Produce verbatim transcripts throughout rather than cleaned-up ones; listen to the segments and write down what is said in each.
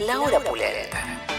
La Hora Pulenta.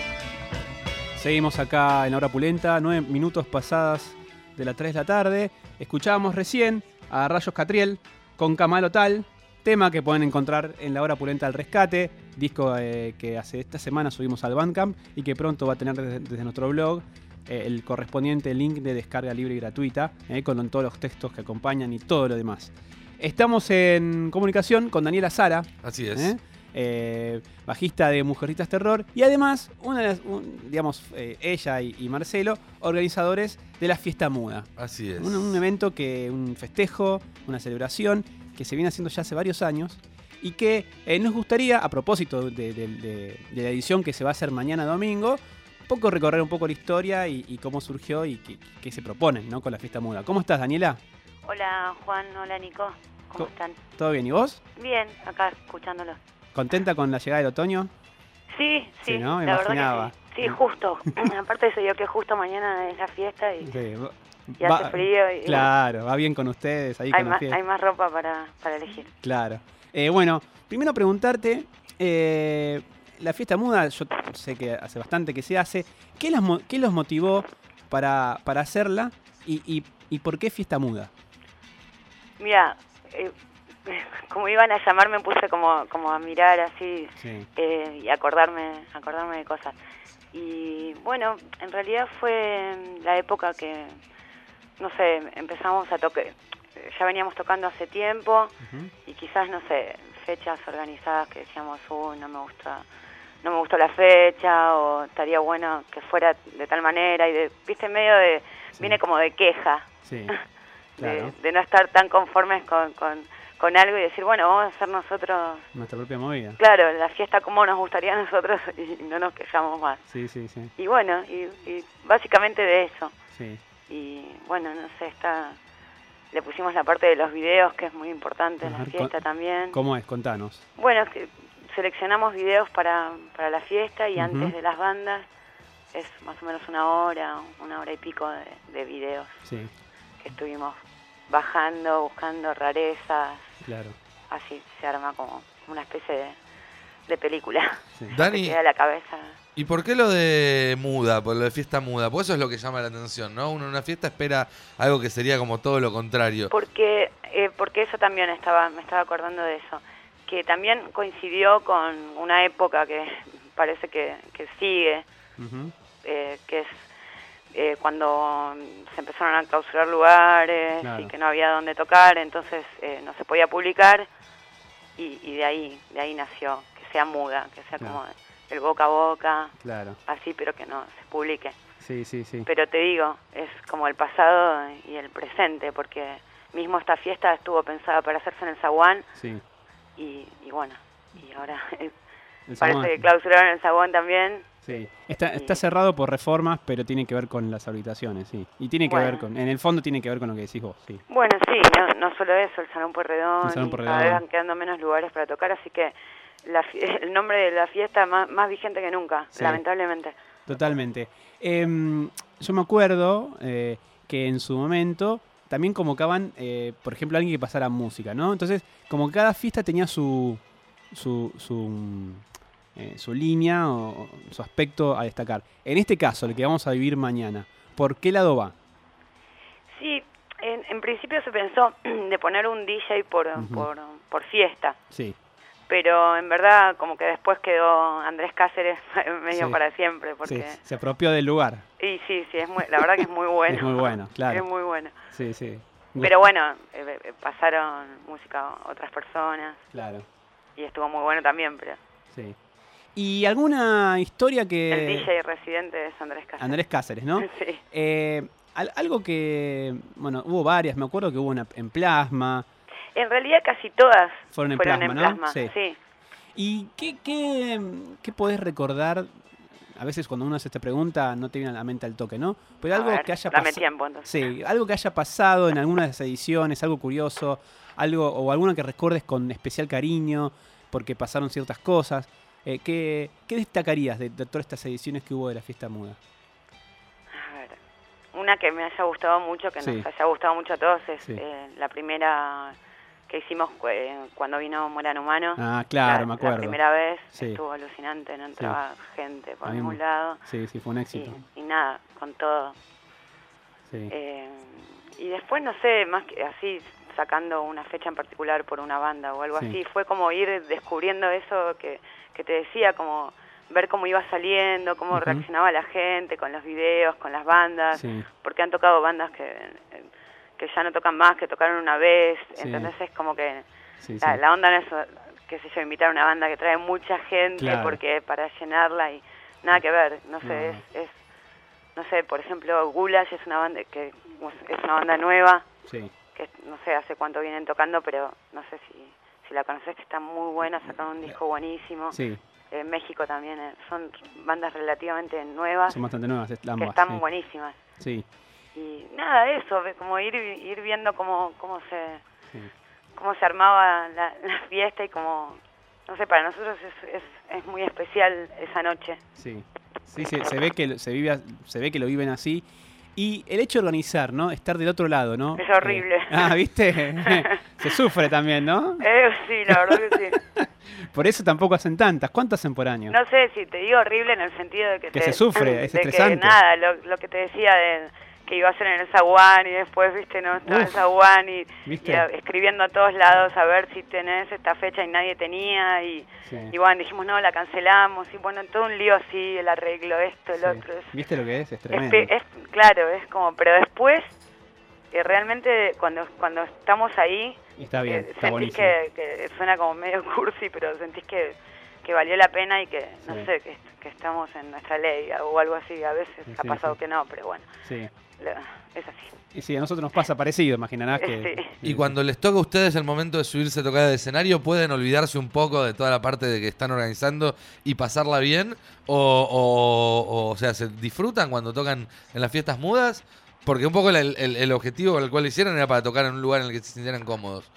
Seguimos acá en La Hora Pulenta, nueve minutos pasadas de las tres de la tarde. Escuchábamos recién a Rayos Catriel con Camalo Tal, tema que pueden encontrar en La Hora Pulenta al Rescate, disco eh, que hace esta semana subimos al Bandcamp y que pronto va a tener desde, desde nuestro blog eh, el correspondiente link de descarga libre y gratuita, eh, con todos los textos que acompañan y todo lo demás. Estamos en comunicación con Daniela Sara. Así es. ¿eh? Eh, bajista de Mujercitas Terror y además una de las, un, digamos eh, ella y, y Marcelo, organizadores de la Fiesta Muda. Así es. Un, un evento que, un festejo, una celebración que se viene haciendo ya hace varios años y que eh, nos gustaría, a propósito de, de, de, de la edición que se va a hacer mañana domingo, un poco recorrer un poco la historia y, y cómo surgió y qué, qué se proponen, ¿no?, con la Fiesta Muda. ¿Cómo estás, Daniela? Hola, Juan. Hola, Nico. ¿Cómo Co- están? ¿Todo bien? ¿Y vos? Bien, acá escuchándolos. ¿Contenta con la llegada del otoño? Sí, sí, Sí, ¿no? Me la imaginaba. verdad que sí. Sí, justo. Aparte se dio que justo mañana es la fiesta y, Sí, y va- hace frío. Y Claro, va bien con ustedes ahí hay, con la más, fiesta. hay más ropa para, para elegir. Claro. Eh, bueno, primero preguntarte, eh, la Fiesta Muda, yo sé que hace bastante que se hace, ¿qué los, mo- qué los motivó para, para hacerla y, y, y por qué Fiesta Muda? Mira, eh, como iban a llamar me puse como, como a mirar así Sí. eh, y acordarme, acordarme de cosas. Y bueno, en realidad fue la época que, no sé, empezamos a tocar, ya veníamos tocando hace tiempo. Ujú. Y quizás, no sé, fechas organizadas que decíamos, uy, no me gusta, no me gustó la fecha, o estaría bueno que fuera de tal manera, y de, viste, medio de, Sí. viene como de queja, Sí, de, claro. de no estar tan conformes con, con, con algo y decir, bueno, vamos a hacer nosotros, Nuestra propia movida. claro, la fiesta como nos gustaría a nosotros y no nos quejamos más. Sí, sí, sí. Y bueno, y, y básicamente de eso. Sí. Y bueno, no sé, está... Le pusimos la parte de los videos, que es muy importante en A la ver, fiesta con- también. ¿Cómo es? Contanos. Bueno, es que seleccionamos videos para, para la fiesta y Ujú. antes de las bandas es más o menos una hora, una hora y pico de, de videos Sí, que estuvimos bajando, buscando rarezas, claro. así se arma como una especie de, de película. Sí. Te Dani, queda la cabeza. ¿y por qué lo de muda, por lo de fiesta muda? Pues eso es lo que llama la atención, ¿no? Uno en una fiesta espera algo que sería como todo lo contrario. Porque, eh, porque eso también estaba, me estaba acordando de eso, que también coincidió con una época que parece que, que sigue, Ujú. eh, que es eh, cuando se empezaron a clausurar lugares Claro. y que no había dónde tocar, entonces eh, no se podía publicar y, y de ahí de ahí nació que sea muda, que sea Claro. como el boca a boca, Claro. así, pero que no se publique. Sí, sí, sí. Pero te digo, es como el pasado y el presente, porque mismo esta fiesta estuvo pensada para hacerse en el Zaguán Sí. y, y bueno, y ahora El parece Zaguán- que clausuraron el Zaguán también. Sí. Está, está Y- cerrado por reformas, pero tiene que ver con las habitaciones, sí. Y tiene que Bueno. ver con, en el fondo tiene que ver con lo que decís vos, sí. Bueno, sí, no, no solo eso, el Salón Pueyrredón, El Salón y Pueyrredón. cada vez van quedando menos lugares para tocar, así que la, fi- el nombre de la fiesta es más, más vigente que nunca, Sí. lamentablemente. Totalmente. Em, yo me acuerdo eh, que en su momento también convocaban, eh, por ejemplo, a alguien que pasara música, ¿no? Entonces, como cada fiesta tenía su su, su, mm, eh, su línea o o su aspecto a destacar. En este caso, el que vamos a vivir mañana, ¿por qué lado va? Sí, en, en principio se pensó de poner un D J por, Ujú. por, por fiesta. Sí, Pero en verdad como que después quedó Andrés Cáceres medio Sí. para siempre, porque... sí, se apropió del lugar. Y sí, sí, es muy, la verdad que es muy bueno. Es muy bueno, claro. Es muy bueno. Sí, sí. Pero bueno, eh, eh, pasaron música a otras personas Claro, y estuvo muy bueno también, pero sí. ¿Y alguna historia que... el D J residente es Andrés Cáceres. Andrés Cáceres, ¿no? Sí. Eh, al- algo que, bueno, hubo varias, me acuerdo que hubo una en Plasma. En realidad casi todas Fueron en fueron Plasma, en ¿no? Plasma. Sí. Sí. ¿Y qué, qué, qué podés recordar? A veces cuando uno se te pregunta no te viene a la mente al toque, ¿no? Pero A algo ver, que haya dame pasado. tiempo, entonces. Sí, algo que haya pasado en alguna de las ediciones, algo curioso, algo o alguna que recuerdes con especial cariño porque pasaron ciertas cosas. Eh, ¿qué, ¿Qué destacarías de, de todas estas ediciones que hubo de la Fiesta Muda? A ver, una que me haya gustado mucho, que Sí. nos haya gustado mucho a todos, es Sí. eh, la primera que hicimos eh, cuando vino Morán Humano. Ah, claro, la, me acuerdo. La primera vez Sí. estuvo alucinante, no entraba sí. gente por A mí ningún me- lado. Sí, sí, fue un éxito. Y, y nada, con todo. Sí. Eh, y después, no sé, más que así, sacando una fecha en particular por una banda o algo Sí. así, fue como ir descubriendo eso que, que te decía, como ver cómo iba saliendo, cómo Ujú. reaccionaba la gente con los videos, con las bandas, Sí. porque han tocado bandas que, que ya no tocan más, que tocaron una vez, Sí. entonces es como que Sí, la, sí. la onda no es, qué sé yo, invitar a una banda que trae mucha gente Claro. porque para llenarla y nada que ver, no sé, No. es, es no sé, por ejemplo, Gulash es una banda que es una banda nueva, Sí. que no sé hace cuánto vienen tocando, pero no sé si, si la conoces, que está muy buena, sacaron un disco buenísimo. Sí, En México también eh, son bandas relativamente nuevas son bastante nuevas est- que ambas. están sí. buenísimas. Sí, Y nada, eso, ve- como ir ir viendo cómo cómo se sí. cómo se armaba la, la fiesta y cómo, no sé, para nosotros es, es, es muy especial esa noche. Sí, sí, se, se ve que lo- se vive, a- se ve que lo viven así. Y el hecho de organizar, ¿no? Estar del otro lado, ¿no? Es horrible. Eh, ah, ¿viste? Se sufre también, ¿no? Eh, sí, la verdad que sí. Por eso tampoco hacen tantas. ¿Cuántas hacen por año? No sé si te digo horrible en el sentido de que, Que te- se sufre, es de que estresante. nada, lo, lo que te decía de que iba a ser en el zaguán y después, viste, no estaba en el Uf, zaguán y, ¿viste? y a- escribiendo a todos lados a ver si tenés esta fecha y nadie tenía y, Sí. y bueno, dijimos no, la cancelamos y bueno, todo un lío así, el arreglo, esto, el Sí. otro. Es, ¿Viste lo que es? Es es, tremendo. pe- es- claro, es como, pero después, eh, realmente cuando, cuando estamos ahí, Y está bien, eh, está sentís buenísimo. que, que suena como medio cursi, pero sentís que, que valió la pena y que, no Sí. sé, que, que estamos en nuestra ley o algo así. A veces Sí, ha sí, pasado sí. que no, pero bueno, Sí. lo- es así. Y sí, a nosotros nos pasa parecido, imaginarás que... Sí. Y cuando les toca a ustedes el momento de subirse a tocar el escenario, ¿pueden olvidarse un poco de toda la parte de que están organizando y pasarla bien? ¿O, o, o, o sea, se disfrutan cuando tocan en las fiestas mudas? Porque un poco el, el, el objetivo con el cual lo hicieron era para tocar en un lugar en el que se sintieran cómodos.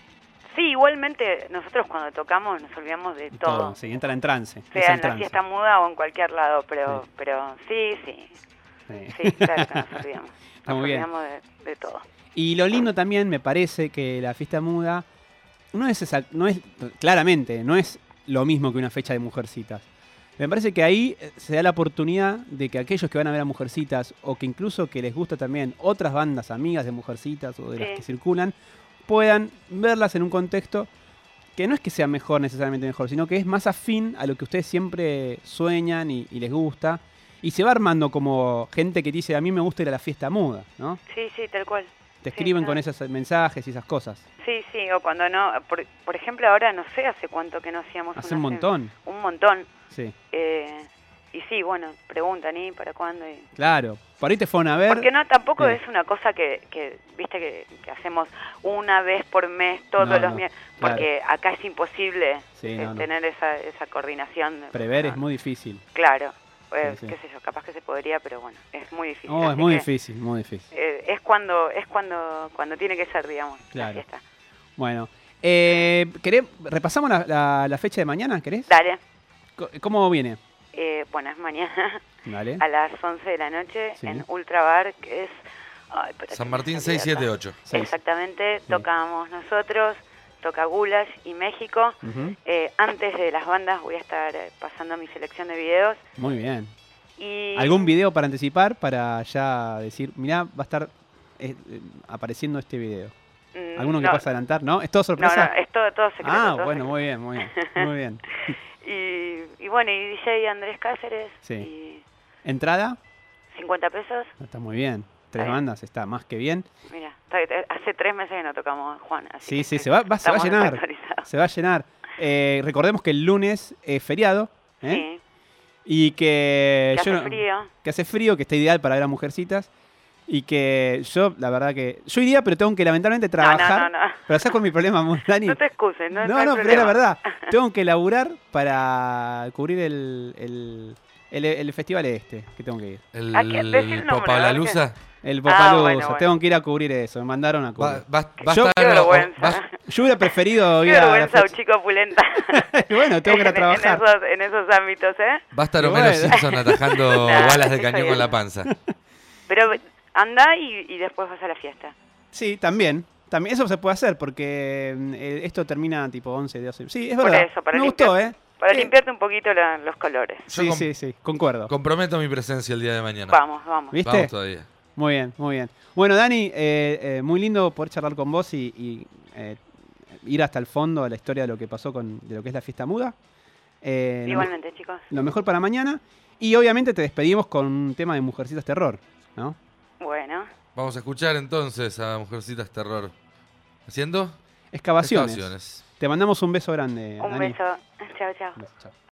Sí, igualmente nosotros cuando tocamos nos olvidamos de todo. Todo, sí, entran en trance. es Sea el en la trance. fiesta muda o en cualquier lado, pero Sí. pero sí, sí, Sí. sí, claro que nos olvidamos. Está Nos muy bien. olvidamos de, de todo. Y lo lindo también me parece que la fiesta muda no es esa, no es claramente, no es lo mismo que una fecha de Mujercitas. Me parece que ahí eh, se da la oportunidad de que aquellos que van a ver a Mujercitas o que incluso que les gusta también otras bandas amigas de Mujercitas o de las Sí. que circulan, puedan verlas en un contexto que no es que sea mejor, necesariamente mejor, sino que es más afín a lo que ustedes siempre sueñan y, y les gusta. Y se va armando como gente que dice, a mí me gusta ir a la fiesta muda, ¿no? Sí, sí, tal cual. Te Sí, escriben claro. con esos mensajes y esas cosas. Sí, sí, o cuando no, por, por ejemplo ahora no sé hace cuánto que no hacíamos Hace una un cena. montón. Un montón. Sí, Eh, y sí, bueno, preguntan, ¿y para cuándo? Y... claro. Por ahí te fueron a ver. Porque no, tampoco eh. es una cosa que, que viste, que, que hacemos una vez por mes, todos No, los no, miércoles, claro. porque acá es imposible Sí, eh, no, no. tener esa, esa coordinación. Prever No, es muy difícil. Claro, eh, Sí, sí. qué sé yo, capaz que se podría, pero bueno, es muy difícil. Oh, es así muy que, difícil, muy difícil. eh, es cuando es cuando cuando tiene que ser, digamos, Claro. la fiesta. Bueno, eh, ¿queré- ¿repasamos la, la- la fecha de mañana? ¿Querés? Dale, Co- ¿Cómo viene? eh, bueno, es mañana Dale. a las once de la noche Sí. en Ultra Bar, que es... ay, espera San que Martín me salí de seiscientos setenta y acá. ocho. Seis. Exactamente, tocamos nosotros, toca Gulash y México. Ujú. Eh, antes de las bandas voy a estar eh, pasando mi selección de videos. Muy bien. Y ¿Algún video para anticipar? Para ya decir, mirá, va a estar eh, eh, apareciendo este video. mm, ¿Alguno que no, puedas adelantar? ¿No? ¿Es todo no, sorpresa? no, es todo, todo secreto. ah, todo bueno, secreto. muy bien, muy bien. Muy bien. Y, y bueno, y D J Andrés Cáceres, Sí. y ¿Entrada? cincuenta pesos. Está muy bien. Tres Está bien. bandas, está más que bien. Mira, está- hace tres meses que no tocamos, Juan. Así Sí, que sí, sí, se va, va- se va a estamos llenar. desactualizados. Se va a llenar. Eh, recordemos que el lunes es feriado. ¿eh? Sí, Y que, que yo hace no- frío. que hace frío, que está ideal para ver a Mujercitas. Y que yo, la verdad que... Yo iría, pero tengo que lamentablemente trabajar. No, no, no. Pero ¿sabes con mi problema, Dani? No te excuses, no, no, hay no, pero es problema. la verdad. Tengo que laburar para cubrir el, el, el, el festival este, que tengo que ir. El, ¿A qué? Decí el nombre, Popalalusa. El Ah, Popalusa. bueno, bueno. Tengo que ir a cubrir eso. Me mandaron a Va, cubrir. va, va a Yo- estar- Qué vergüenza. va- Yo hubiera preferido Qué ir a la vergüenza, un fecha. chico opulenta. Bueno, tengo que ir a En- trabajar. En esos, en esos ámbitos, ¿eh? va a estar Y Homero bueno. Simpson atajando Nah, balas de eso cañón ya con la no. panza. Pero anda y, y después vas a la fiesta. Sí, también. También eso se puede hacer porque eh, esto termina tipo once, doce. Sí, es Por verdad. eso, para Me limpiar- gustó, ¿eh? Para Sí. limpiarte un poquito la- los colores. Yo Sí, com- sí, sí, concuerdo. Comprometo mi presencia el día de mañana. Vamos, vamos. ¿Viste? Vamos todavía. Muy bien, muy bien. Bueno, Dani, eh, eh, muy lindo poder charlar con vos y, y, eh, ir hasta el fondo de la historia de lo que pasó con de lo que es la fiesta muda. Eh, lo, me- Igualmente, chicos. lo mejor para mañana. Y obviamente te despedimos con un tema de Mujercitas Terror, ¿no? Bueno, Vamos a escuchar entonces a Mujercitas Terror. ¿Haciendo? Excavaciones. Excavaciones. Te mandamos un beso grande. un Dani. beso. Chao, chao. Un beso, chao.